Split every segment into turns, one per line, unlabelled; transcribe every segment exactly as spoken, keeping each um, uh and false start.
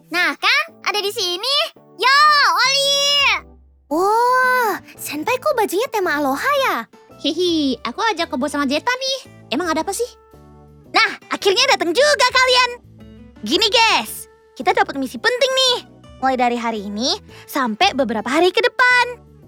Nah kan, ada di sini. Yo, Oli!
Wah, Senpai kok bajunya tema aloha ya?
Hihi, aku ajak kebo sama Zeta nih. Emang ada apa sih?
Nah, akhirnya datang juga kalian. Gini guys, kita dapat misi penting nih. Mulai dari hari ini sampai beberapa hari ke depan.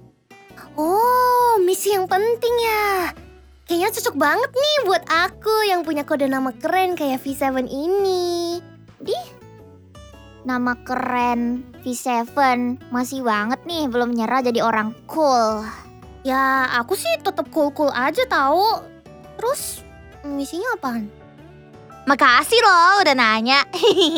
Oh, misi yang penting ya. Kayaknya cocok banget nih buat aku yang punya kode nama keren kayak V tujuh ini.
Di nama keren V tujuh, masih banget nih belum nyerah jadi orang cool.
Ya, aku sih tetap cool-cool aja tahu. Terus, misinya apaan?
Makasih loh udah nanya.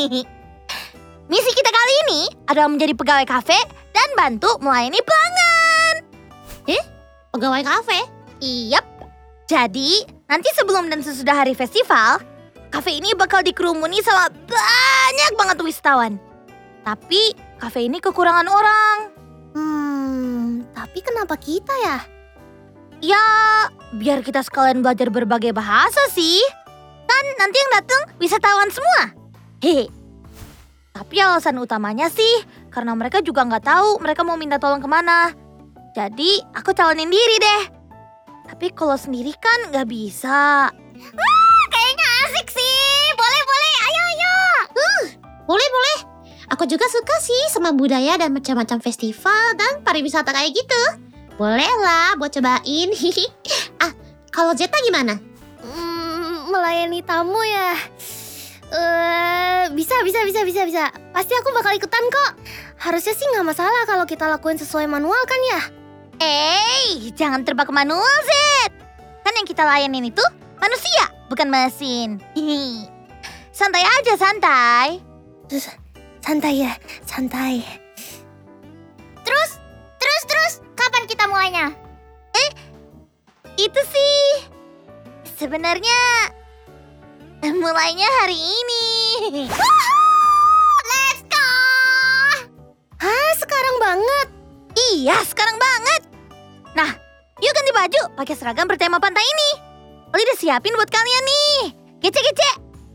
Misi kita kali ini adalah menjadi pegawai kafe dan bantu melayani pelanggan.
Eh, pegawai kafe?
Iyap. Jadi, nanti sebelum dan sesudah hari festival, kafe ini bakal dikerumuni sama banyak banget wisatawan. Tapi, kafe ini kekurangan orang.
Hmm, tapi kenapa kita ya?
Ya, biar kita sekalian belajar berbagai bahasa sih. Kan nanti yang datang wisatawan semua. Hehe. Tapi alasan utamanya sih, karena mereka juga nggak tahu mereka mau minta tolong kemana. Jadi, aku calonin diri deh. Tapi kalau sendiri kan nggak bisa. Wah, kayaknya asik sih. Boleh, boleh. Ayo, ayo.
Uh, boleh, boleh. Aku juga suka sih sama budaya dan macam-macam festival dan pariwisata kayak gitu. Boleh lah buat cobain. Ah, kalau Zeta gimana?
Hmm, melayani tamu ya. Eh, bisa, bisa, bisa, bisa, bisa. Pasti aku bakal ikutan kok. Harusnya sih nggak masalah kalau kita lakuin sesuai manual kan ya?
Eh, jangan terbang ke manual, Zed. Kan yang kita layanin itu manusia, bukan mesin. Hihi. Santai aja, santai.
Terus, santai ya, santai.
Terus, terus, terus, kapan kita mulainya? Eh, itu sih. Sebenarnya, mulainya hari ini. Woohoo, let's go!
Hah, sekarang banget?
Iya, sekarang banget. Nah, yuk ganti baju pakai seragam bertema pantai ini. Oli udah siapin buat kalian nih. Kece-kece.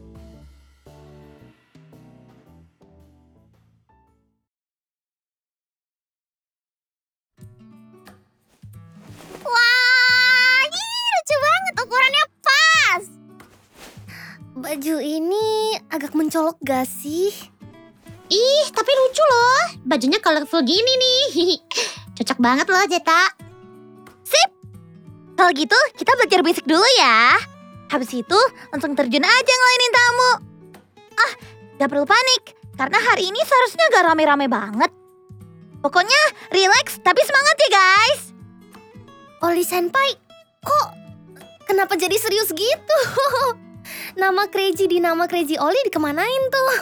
Wah, ini lucu banget, ukurannya pas.
Baju ini agak mencolok gak sih?
Ih, tapi lucu loh. Bajunya colorful gini nih. Cocok banget loh, Zeta.
Sip. Kalau gitu, kita belajar basic dulu ya. Habis itu, langsung terjun aja ngelainin tamu. Ah, gak perlu panik. Karena hari ini seharusnya gak rame-rame banget. Pokoknya, relax tapi semangat ya guys.
Oli Senpai, kok kenapa jadi serius gitu? Nama Crazy di nama Crazy Oli dikemanain tuh?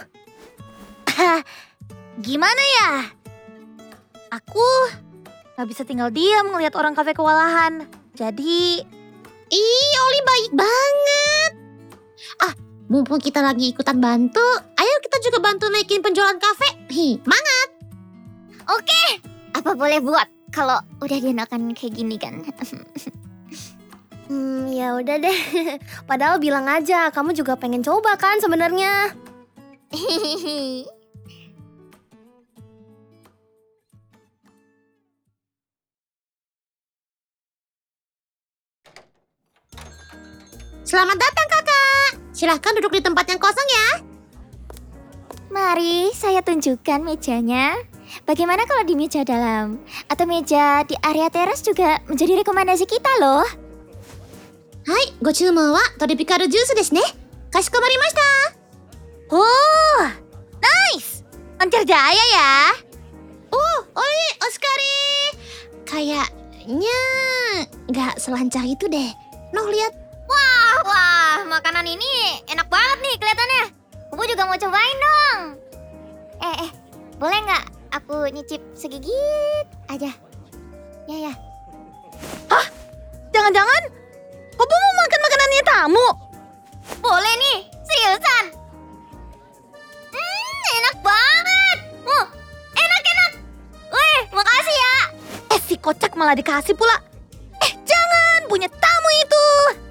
Gimana ya? Aku gak bisa tinggal diam ngelihat orang kafe kewalahan. Jadi,
Ih, Oli baik banget. Ah, mumpung kita lagi ikutan bantu, ayo kita juga bantu naikin penjualan kafe. Hi, mangat.
oke. Apa boleh buat kalau udah dienakan kayak gini kan?
Hmm, ya udah deh. Padahal bilang aja, kamu juga pengen coba kan sebenarnya.
Selamat datang kakak. Silahkan duduk di tempat yang kosong ya.
Mari saya tunjukkan mejanya. Bagaimana kalau di meja dalam? Atau meja di area teras juga menjadi rekomendasi kita loh.
Hai, go chūmon wa toripikaru juice desu ne. Kashikomarimashita.
Oh, nice. Lancar jaya ya.
Oh, Oli, oskari. Kayaknya nggak selancar itu deh. Noh, lihat.
Wah, wah, makanan ini enak banget nih kelihatannya. Aku juga mau cobain dong. Eh, eh, boleh nggak aku nyicip segigit aja? Ya, ya. Hah? Jangan-jangan Bobo mau makan makanannya tamu? Boleh nih, seriusan. Hmm, enak banget. Uh, enak-enak. Weh, makasih ya. Eh, si kocak malah dikasih pula. Eh, jangan, punya tamu itu.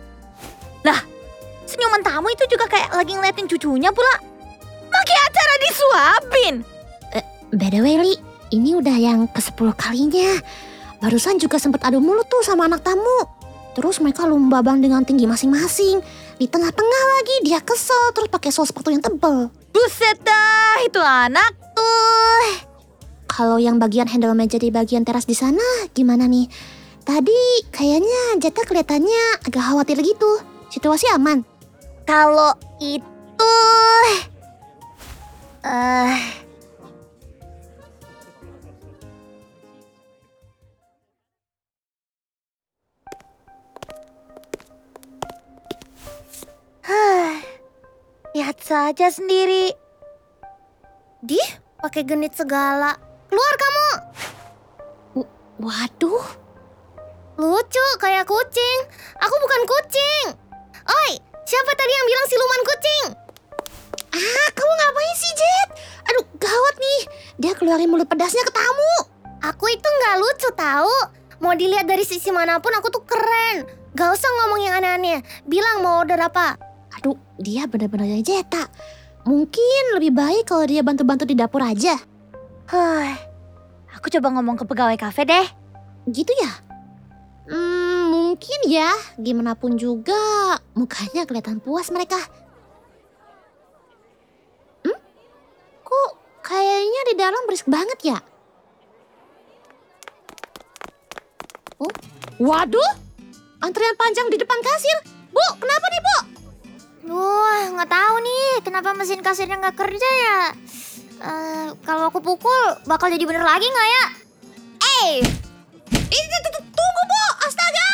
Lah, senyuman tamu itu juga kayak lagi ngeliatin cucunya pula. Pakai acara di disuapin.
By the way, Li, ini udah yang ke sepuluh kalinya. Barusan juga sempat adu mulut tuh sama anak tamu. Terus mereka lomba bang dengan tinggi masing-masing. Di tengah-tengah lagi dia kesel terus pakai sol sepatu yang tebel.
Buset dah, itu anak tuh.
Kalau yang bagian handle meja di bagian teras di sana gimana nih? Tadi kayaknya Jeta kelihatannya agak khawatir gitu. Situasi aman?
Kalau itu... Eh... Lihat saja sendiri.
Dih, pakai genit segala. Keluar kamu.
Waduh.
Lucu kayak kucing. Aku bukan kucing. Oi, siapa tadi yang bilang siluman kucing?
Ah, kamu ngapain sih, Jet? Aduh, gawat nih. Dia keluarin mulut pedasnya ke tamu.
Aku itu nggak lucu tahu. Mau dilihat dari sisi manapun aku tuh keren. Gak usah ngomong yang aneh-aneh. Bilang mau order apa.
Aduh, dia benar-benar Jeta. Mungkin lebih baik kalau dia bantu-bantu di dapur aja.
Huh, aku coba ngomong ke pegawai kafe deh.
Gitu ya? Hmm, mungkin ya. Gimana pun juga, mukanya kelihatan puas mereka. Hmm? Kok kayaknya di dalam berisik banget ya? Oh, waduh! Antrian panjang di depan kasir. Bu, kenapa nih, Bu?
Wah, nggak tahu nih kenapa mesin kasirnya nggak kerja ya. Eh, kalau aku pukul bakal jadi bener lagi nggak ya? Eh,
Ini tunggu, Bu. Astaga.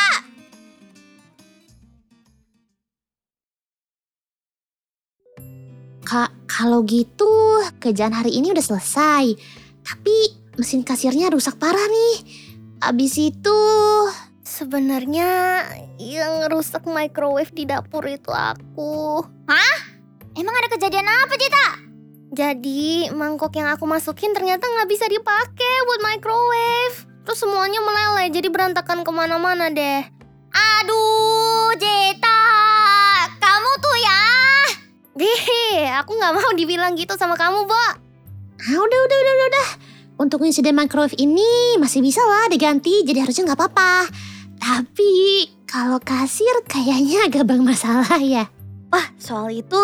Kak, kalau gitu kerjaan hari ini udah selesai. Tapi mesin kasirnya rusak parah nih. Abis itu...
sebenarnya yang rusak microwave di dapur itu aku. Hah? Emang ada kejadian apa, Cita? Jadi mangkok yang aku masukin ternyata nggak bisa dipakai buat microwave. Terus semuanya meleleh jadi berantakan kemana-mana deh. Aduh, Cita, kamu tuh ya. Dih, aku nggak mau dibilang gitu sama kamu, Bo.
Ah, udah, udah, udah, udah, udah. Untuk insiden microwave ini masih bisa lah diganti, jadi harusnya nggak apa-apa. Tapi kalau kasir kayaknya agak bermasalah ya.
Wah, soal itu...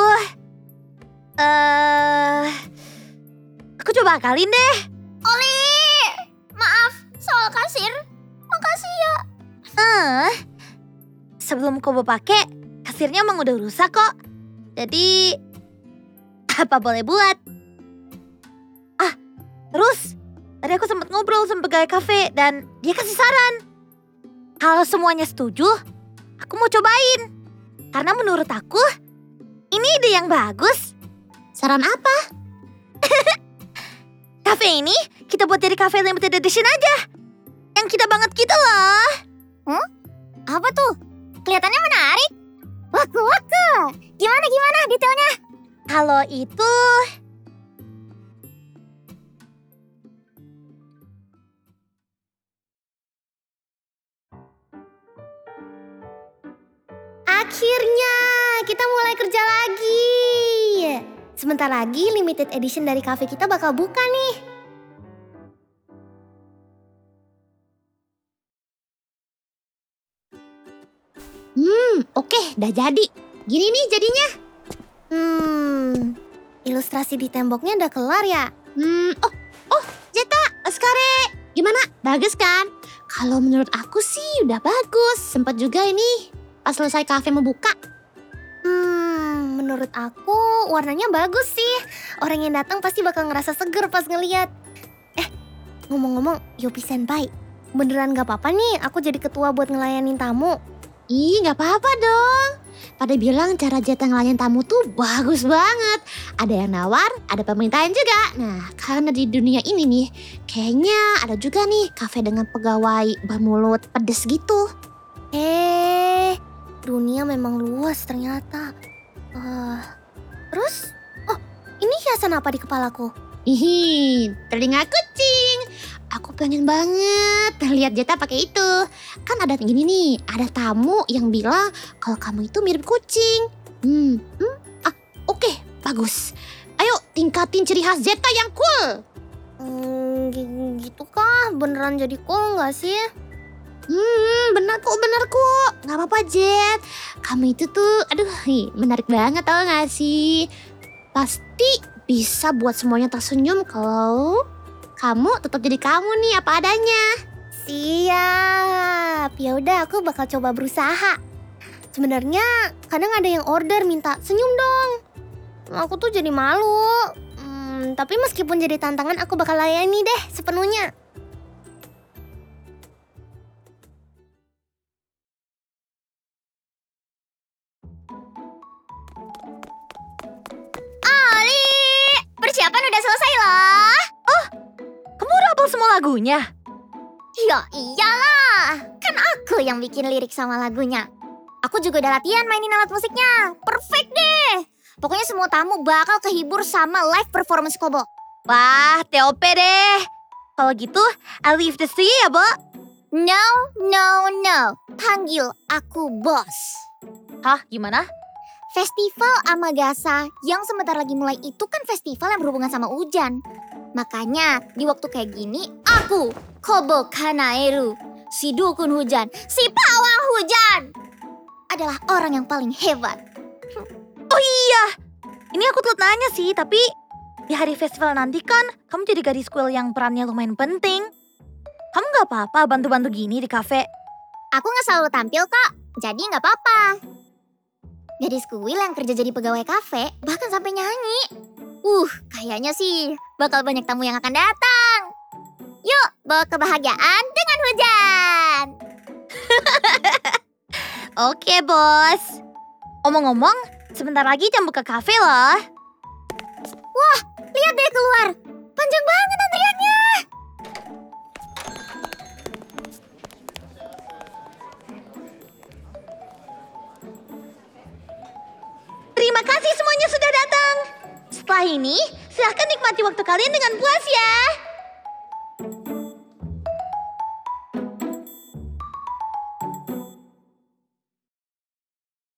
Eh... aku coba akalin deh.
Oli, maaf soal kasir. Makasih ya.
Eh, sebelum Kobo pakai, kasirnya emang udah rusak kok. Jadi, apa boleh buat? Ah, terus tadi aku sempat ngobrol sama pegawai kafe dan dia kasih saran. Kalau semuanya setuju, aku mau cobain. Karena menurut aku, ini ide yang bagus.
Saran apa?
Kafe ini kita buat jadi kafe limited edition aja. Yang kita banget gitu loh.
Hmm? Apa tuh? Kelihatannya menarik. Waku waku. Gimana gimana detailnya?
Kalau itu...
Akhirnya kita mulai kerja lagi. Sebentar lagi limited edition dari kafe kita bakal buka nih.
Hmm, oke, udah jadi. Gini nih jadinya.
Hmm, ilustrasi di temboknya udah kelar ya?
Hmm, oh, oh, Jeta, Oskare. Gimana? Bagus kan? Kalau menurut aku sih udah bagus. Sempat juga ini pas selesai kafe mau buka.
Hmm, menurut aku warnanya bagus sih. Orang yang datang pasti bakal ngerasa seger pas ngeliat. Eh, ngomong-ngomong, Yopi Senpai, beneran gak apa-apa nih aku jadi ketua buat ngelayanin tamu?
Ih, gak apa-apa dong. Pada bilang cara Jeta ngelayan tamu tuh bagus banget. Ada yang nawar, ada pemerintahan juga. Nah, karena di dunia ini nih, kayaknya ada juga nih kafe dengan pegawai bermulut pedes gitu.
Eh, dunia memang luas ternyata. Uh, terus, oh ini hiasan apa di kepalaku?
Ih, telinga kucing. Aku pengen banget lihat Jeta pakai itu. Kan ada gini nih, ada tamu yang bilang kalau kamu itu mirip kucing. Hmm, hmm ah, oke, bagus. Ayo Ayo tingkatin ciri khas Zeta yang cool.
Hmm, gi- gitu kah? Beneran jadi cool nggak sih?
Hmm, benar kok, benar kok. Gak apa-apa, Jet. Kamu itu tuh, aduh, ih, menarik banget tau gak sih? Pasti bisa buat semuanya tersenyum kalau kamu tetap jadi kamu nih, apa adanya.
Siap. Ya udah, aku bakal coba berusaha. Sebenarnya kadang ada yang order minta senyum dong. Aku tuh jadi malu. Hmm, tapi meskipun jadi tantangan, aku bakal layani deh sepenuhnya. Ali, persiapan udah selesai loh.
Kamu udah hafal semua lagunya?
Ya iyalah, kan aku yang bikin lirik sama lagunya. Aku juga udah latihan mainin alat musiknya. Perfect deh. Pokoknya semua tamu bakal kehibur sama live performance Kobo.
Wah, T O P deh. Kalau gitu, I leave this to you ya, Bo.
No, no, no. Panggil aku bos.
Hah, gimana?
Festival Amagasa yang sebentar lagi mulai itu kan festival yang berhubungan sama hujan. Makanya di waktu kayak gini, aku, Kobo Kanaeru, si dukun hujan, si pawang hujan, adalah orang yang paling hebat.
Oh iya, ini aku telat nanya sih, tapi di hari festival nanti kan kamu jadi gadis kuil yang perannya lumayan penting. Kamu gak apa-apa bantu-bantu gini di kafe?
Aku gak selalu tampil kok, jadi gak apa-apa. Gadis kuil yang kerja jadi pegawai kafe, bahkan sampai nyanyi. Uh, kayaknya sih bakal banyak tamu yang akan datang. Yuk, bawa kebahagiaan dengan hujan.
Oke, bos. Omong-omong, sebentar lagi jam buka kafe loh.
Wah, lihat deh keluar. Panjang banget antriannya.
Terima kasih semuanya sudah datang. Setelah ini, silahkan nikmati waktu kalian dengan puas ya.